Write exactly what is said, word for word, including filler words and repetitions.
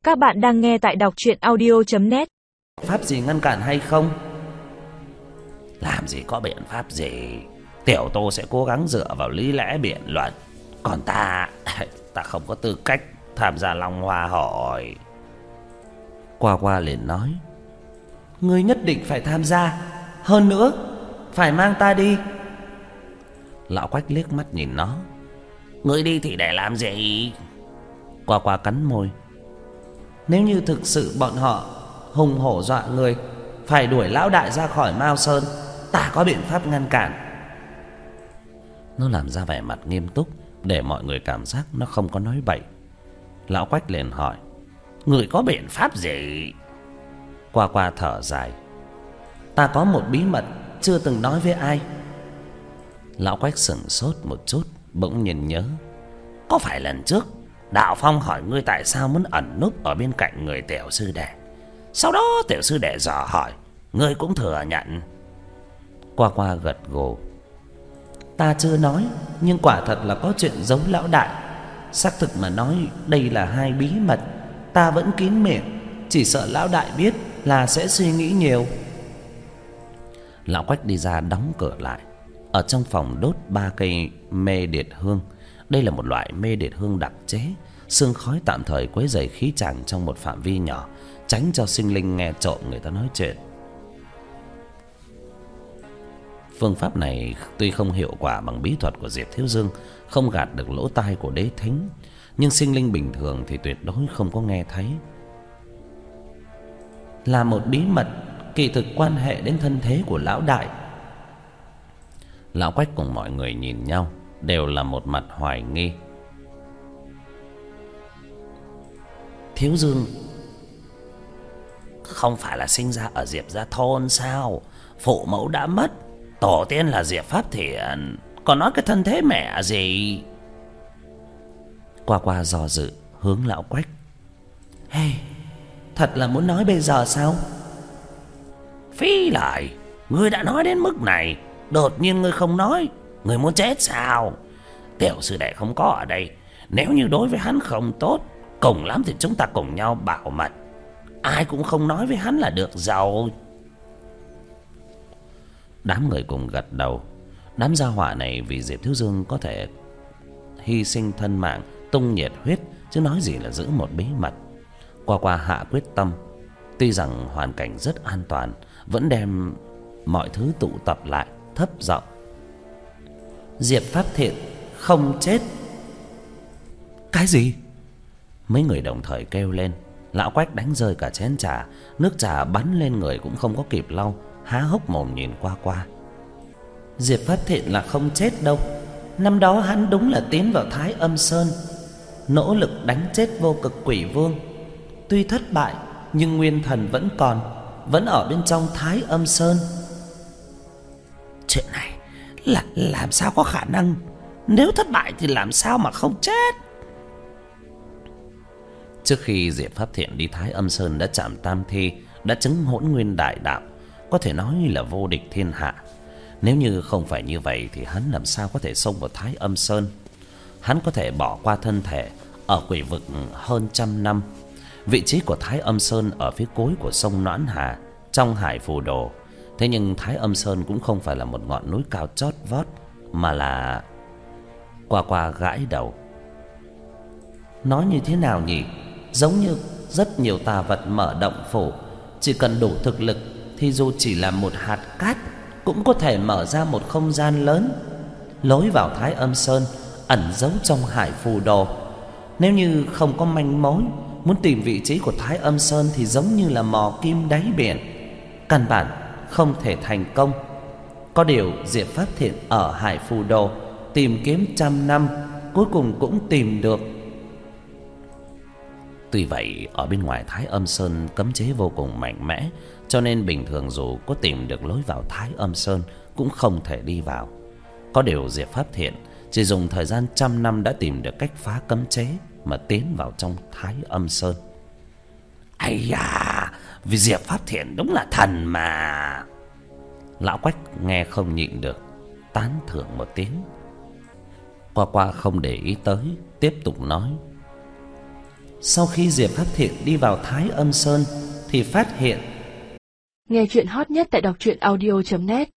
Các bạn đang nghe tại đọc truyện audio chấm net. Pháp gì ngăn cản hay không? Làm gì có biện pháp gì. Tiểu Tô sẽ cố gắng dựa vào lý lẽ biện luận. Còn ta, ta không có tư cách tham gia Long Hoa hội. Qua Qua liền nói: ngươi nhất định phải tham gia. Hơn nữa phải mang ta đi. Lão Quách liếc mắt nhìn nó: ngươi đi thì để làm gì? Qua Qua cắn môi: nếu như thực sự bọn họ hùng hổ dọa người, phải đuổi lão đại ra khỏi Mao Sơn, ta có biện pháp ngăn cản. Nó làm ra vẻ mặt nghiêm túc để mọi người cảm giác nó không có nói bậy. Lão Quách liền hỏi: người có biện pháp gì? Qua Qua thở dài: ta có một bí mật chưa từng nói với ai. Lão Quách sững sốt một chút, bỗng nhiên nhớ: có phải lần trước Đạo Phong hỏi ngươi tại sao muốn ẩn núp ở bên cạnh người tiểu sư đệ, sau đó tiểu sư đệ dò hỏi, ngươi cũng thừa nhận? Qua Qua gật gù: ta chưa nói, nhưng quả thật là có chuyện giấu lão đại. Xác thực mà nói đây là hai bí mật, ta vẫn kín miệng, chỉ sợ lão đại biết là sẽ suy nghĩ nhiều. Lão Quách đi ra đóng cửa lại. Ở trong phòng đốt ba cây mê điệt hương. Đây là một loại mê điệt hương đặc chế, sương khói tạm thời quấy rầy khí tràng trong một phạm vi nhỏ, tránh cho sinh linh nghe trộm người ta nói chuyện. Phương pháp này tuy không hiệu quả bằng bí thuật của Diệp Thiếu Dương, không gạt được lỗ tai của đế thính, nhưng sinh linh bình thường thì tuyệt đối không có nghe thấy. Là một bí mật kỳ thực quan hệ đến thân thế của lão đại. Lão Quách cùng mọi người nhìn nhau, đều là một mặt hoài nghi. Thiếu Dương không phải là sinh ra ở Diệp gia thôn sao? Phụ mẫu đã mất, tổ tiên là Diệp Pháp Thiện, còn nói cái thân thế mẹ gì? Qua Qua do dự hướng Lão Quách: hey, thật là muốn nói bây giờ sao? Phí lại, ngươi đã nói đến mức này, đột nhiên ngươi không nói, ngươi muốn chết sao? Tiểu sư đệ không có ở đây, nếu như đối với hắn không tốt, cùng lắm thì chúng ta cùng nhau bảo mật, ai cũng không nói với hắn là được rồi. Đám người cùng gật đầu. Đám gia hỏa này vì Diệp Thiếu Dương có thể hy sinh thân mạng, tung nhiệt huyết, chứ nói gì là giữ một bí mật. Qua Qua hạ quyết tâm, tuy rằng hoàn cảnh rất an toàn, vẫn đem mọi thứ tụ tập lại, thấp giọng: Diệp Pháp Thiện không chết. Cái gì? Mấy người đồng thời kêu lên. Lão Quách đánh rơi cả chén trà, nước trà bắn lên người cũng không có kịp lau, há hốc mồm nhìn Qua Qua. Diệp Pháp Thiện là không chết đâu. Năm đó hắn đúng là tiến vào Thái Âm Sơn, nỗ lực đánh chết Vô Cực Quỷ Vương. Tuy thất bại, nhưng nguyên thần vẫn còn, vẫn ở bên trong Thái Âm Sơn. Chuyện này là làm sao có khả năng? Nếu thất bại thì làm sao mà không chết? Trước khi Diệp Pháp Thiện đi Thái Âm Sơn đã chạm tam thi, đã chứng hỗn nguyên đại đạo, có thể nói là vô địch thiên hạ. Nếu như không phải như vậy thì hắn làm sao có thể xông vào Thái Âm Sơn? Hắn có thể bỏ qua thân thể ở quỷ vực hơn trăm năm. Vị trí của Thái Âm Sơn ở phía cuối của sông Noãn Hà, trong Hải Phù Đồ. Thế nhưng Thái Âm Sơn cũng không phải là một ngọn núi cao chót vót, mà là... Qua Qua gãi đầu. Nói như thế nào nhỉ? Giống như rất nhiều tà vật mở động phủ, chỉ cần đủ thực lực thì dù chỉ là một hạt cát cũng có thể mở ra một không gian lớn. Lối vào Thái Âm Sơn ẩn giấu trong Hải Phù Đồ. Nếu như không có manh mối, muốn tìm vị trí của Thái Âm Sơn thì giống như là mò kim đáy biển, căn bản không thể thành công. Có điều Diệp Pháp Thiện ở Hải Phù Đồ tìm kiếm trăm năm, cuối cùng cũng tìm được. Tuy vậy, ở bên ngoài Thái Âm Sơn cấm chế vô cùng mạnh mẽ, cho nên bình thường dù có tìm được lối vào Thái Âm Sơn cũng không thể đi vào. Có điều Diệp Pháp Thiện chỉ dùng thời gian trăm năm đã tìm được cách phá cấm chế mà tiến vào trong Thái Âm Sơn. Ây da, vì Diệp Pháp Thiện đúng là thần mà. Lão Quách nghe không nhịn được, tán thưởng một tiếng. Qua Qua không để ý tới, tiếp tục nói: Sau khi Diệp Khắc Thiện đi vào Thái Âm Sơn thì phát hiện nghe chuyện hot nhất tại đọc truyện audio chấm net.